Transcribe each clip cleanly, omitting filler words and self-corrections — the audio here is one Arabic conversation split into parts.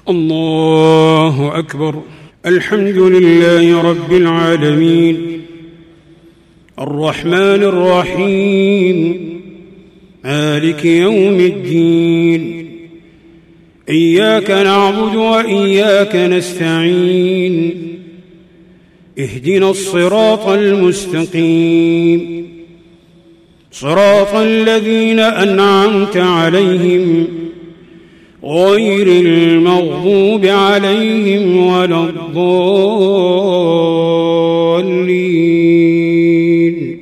الله أكبر. الحمد لله رب العالمين، الرحمن الرحيم، مالك يوم الدين. إياك نعبد وإياك نستعين، اهدنا الصراط المستقيم، صراط الذين أنعمت عليهم غير المغضوب عليهم ولا الضالين.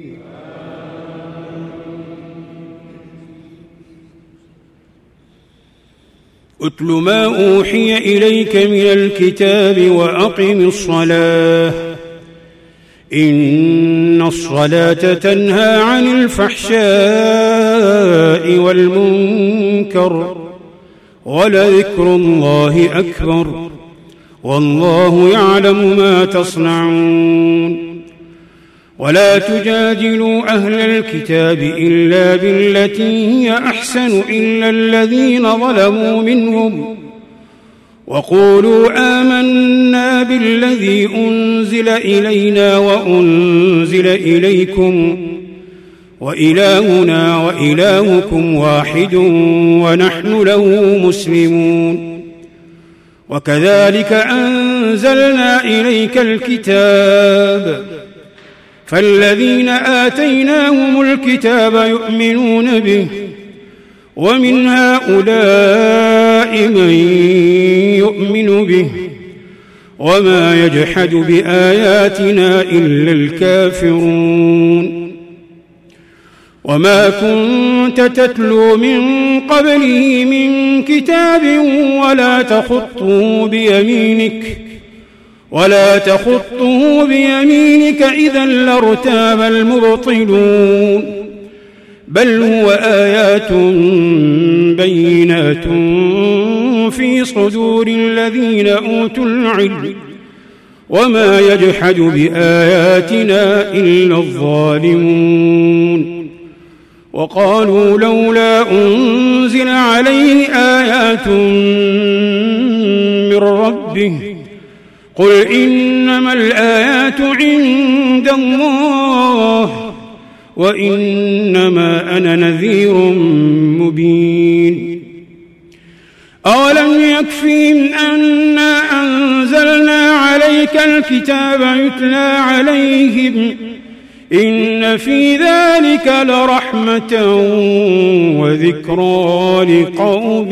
اتل ما أوحي إليك من الكتاب وأقم الصلاة إن الصلاة تنهى عن الفحشاء والمنكر ولذكر الله أكبر والله يعلم ما تصنعون. ولا تجادلوا أهل الكتاب إلا بالتي هي أحسن إلا الذين ظلموا منهم وقولوا آمنا بالذي أنزل إلينا وأنزل إليكم وإلهنا وإلهكم واحد ونحن له مسلمون. وكذلك أنزلنا إليك الكتاب فالذين آتيناهم الكتاب يؤمنون به ومن هؤلاء من يؤمن به وما يجحد بآياتنا إلا الكافرون. وما كنت تتلو من قبله من كتاب ولا تخطه بيمينك إذا لارتاب المبطلون. بل هو آيات بينات في صدور الذين أوتوا العلم وما يجحد بآياتنا إلا الظالمون. وقالوا لولا أنزل عليه آيات من ربه قل إنما الآيات عند الله وإنما أنا نذير مبين. أولم يكفهم أنا أنزلنا عليك الكتاب يتلى عليهم إن في ذلك لرحمة وذكرى لقوم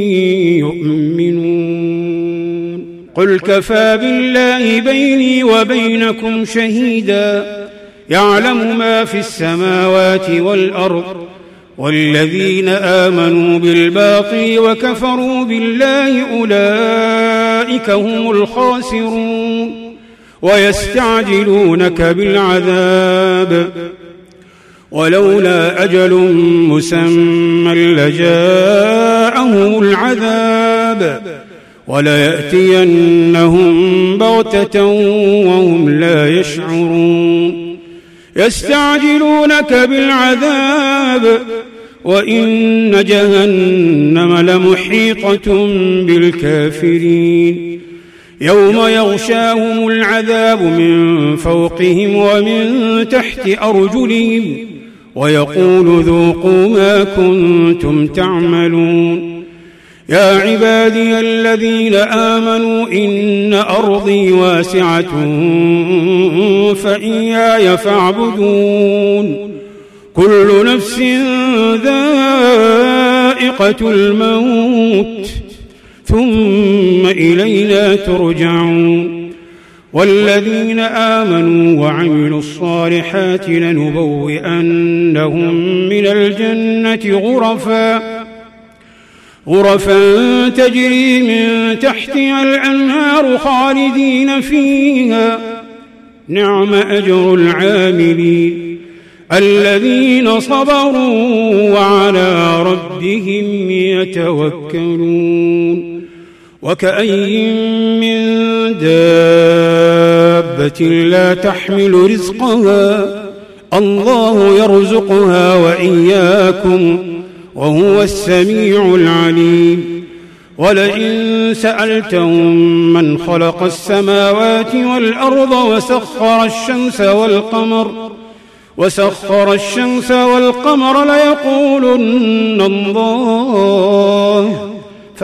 يؤمنون. قل كفى بالله بيني وبينكم شهيدا يعلم ما في السماوات والأرض والذين آمنوا بالباطل وكفروا بالله أولئك هم الخاسرون. ويستعجلونك بالعذاب ولولا أجل مسمى لجاءهم العذاب وليأتينهم بغتة وهم لا يشعرون. يستعجلونك بالعذاب وإن جهنم لمحيطة بالكافرين. يوم يغشاهم العذاب من فوقهم ومن تحت أرجلهم ويقول ذوقوا ما كنتم تعملون. يا عبادي الذين آمنوا إن أرضي واسعة فإياي فاعبدون. كل نفس ذائقة الموت ثم إلينا ترجعون. والذين آمنوا وعملوا الصالحات لنبوئنهم من الجنة غرفا تجري من تحتها الأنهار خالدين فيها نعم أجر العاملين الذين صبروا وعلى ربهم يتوكلون. وكأي من دابة لا تحمل رزقها الله يرزقها وإياكم وهو السميع العليم. ولئن سألتهم من خلق السماوات والأرض وسخر الشمس والقمر ليقولن الله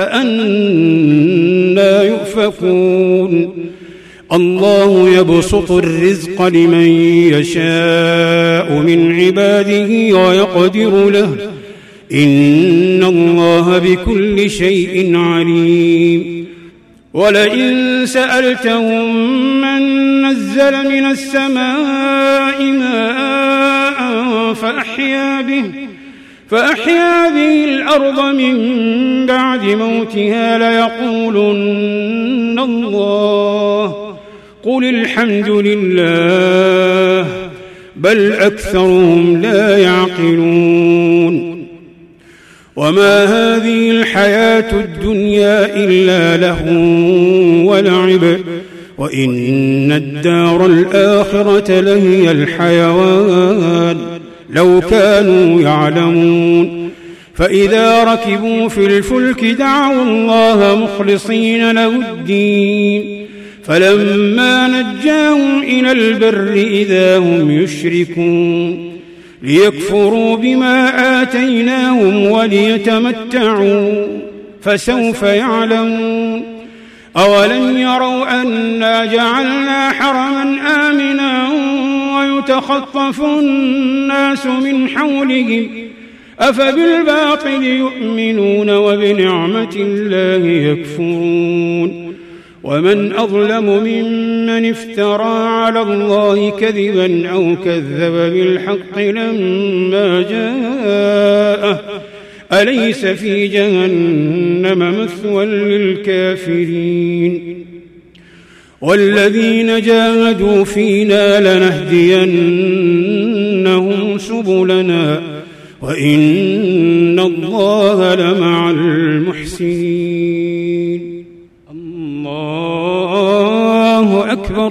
فأنى يؤفكون الله يبسط الرزق لمن يشاء من عباده ويقدر له إن الله بكل شيء عليم ولئن سألتهم من نزل من السماء ماء فأحيا به الأرض من بعد موتها ليقولن الله قل الحمد لله بل أكثرهم لا يعقلون وما هذه الحياة الدنيا إلا لهو ولعب وإن الدار الآخرة لهي الحيوان لو كانوا يعلمون فإذا ركبوا في الفلك دعوا الله مخلصين له الدين فلما نجاهم إلى البر إذا هم يشركون ليكفروا بما آتيناهم وليتمتعوا فسوف يعلمون أولم يروا أنا جعلنا حرما آمنا ويتخطف الناس من حولهم أفبالباطل يؤمنون وبنعمة الله يكفرون ومن أظلم ممن افترى على الله كذبا أو كذب بالحق لما جاءه أليس في جهنم مثوى للكافرين والذين جاهدوا فينا لنهدينهم سبلنا وإن الله لمع المحسنين الله أكبر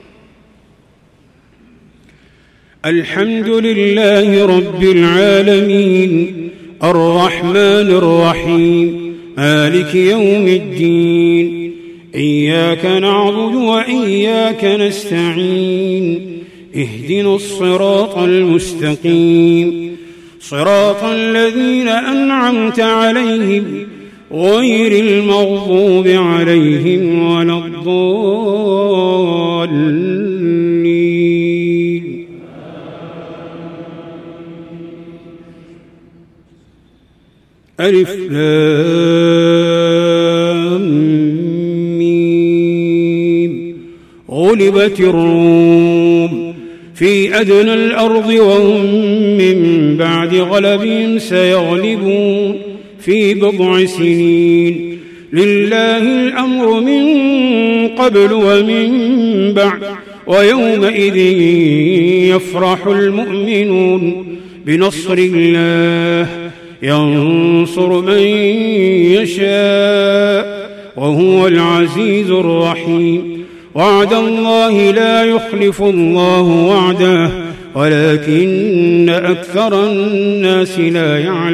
الحمد لله رب العالمين الرحمن الرحيم مالك يوم الدين إياك نعبد وإياك نستعين اهدنا الصراط المستقيم صراط الذين أنعمت عليهم غير المغضوب عليهم ولا الضالين ألف لام ميم غلبت الروم في أدنى الأرض وهم من بعد غلبهم سيغلبون في بضع سنين لله الأمر من قبل ومن بعد ويومئذ يفرح المؤمنون بنصر الله ينصر من يشاء وهو العزيز الرحيم وعد الله لا يخلف الله وعده ولكن أكثر الناس لا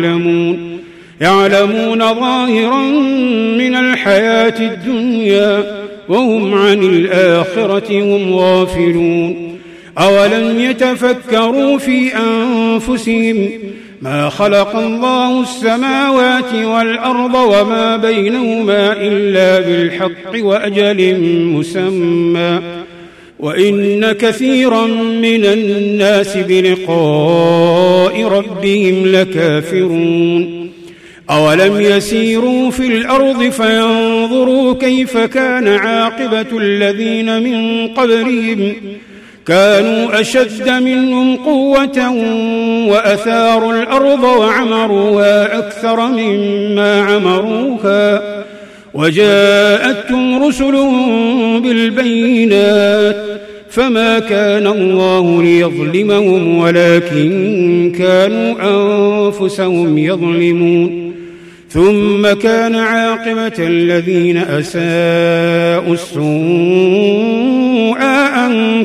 يعلمون ظاهرا من الحياة الدنيا وهم عن الآخرة هم غافلون أولم يتفكروا في أنفسهم ما خلق الله السماوات والأرض وما بينهما إلا بالحق وأجل مسمى وإن كثيرا من الناس بلقاء ربهم لكافرون أولم يسيروا في الأرض فينظروا كيف كان عاقبة الذين من قبلهم كانوا أشد منهم قوة وأثاروا الأرض وعمروها أكثر مما عمروها وجاءتهم رسلهم بالبينات فما كان الله ليظلمهم ولكن كانوا أنفسهم يظلمون ثم كان عاقبة الذين أساءوا السوء أن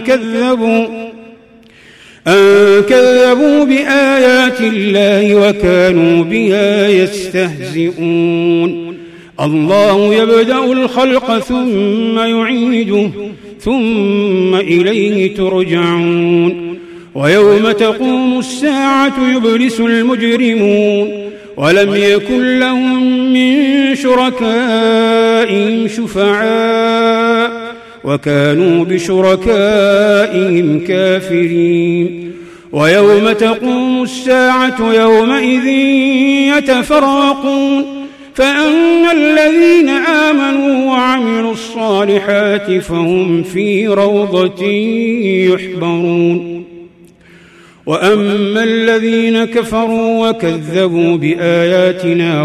كذبوا بآيات الله وكانوا بها يستهزئون الله يبدأ الخلق ثم يعيده ثم إليه ترجعون ويوم تقوم الساعة يبلس المجرمون ولم يكن لهم من شركائهم شفعاء وكانوا بشركائهم كافرين ويوم تقوم الساعة يومئذ يتفرقون فأما الذين آمنوا وعملوا الصالحات فهم في روضة يحبرون وأما الذين كفروا وكذبوا بآياتنا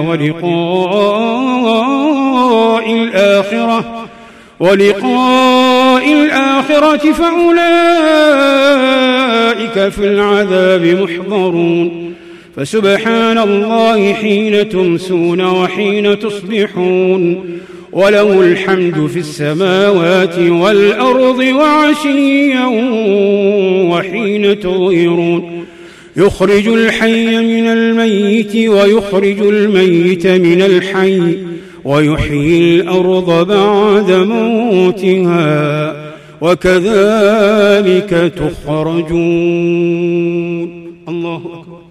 ولقاء الآخرة فأولئك في العذاب محضرون فسبحان الله حين تمسون وحين تصبحون وله الحمد في السماوات والأرض وعشيا وحين تظهرون يخرج الحي من الميت ويخرج الميت من الحي ويحيي الأرض بعد موتها وكذلك تخرجون. الله أكبر.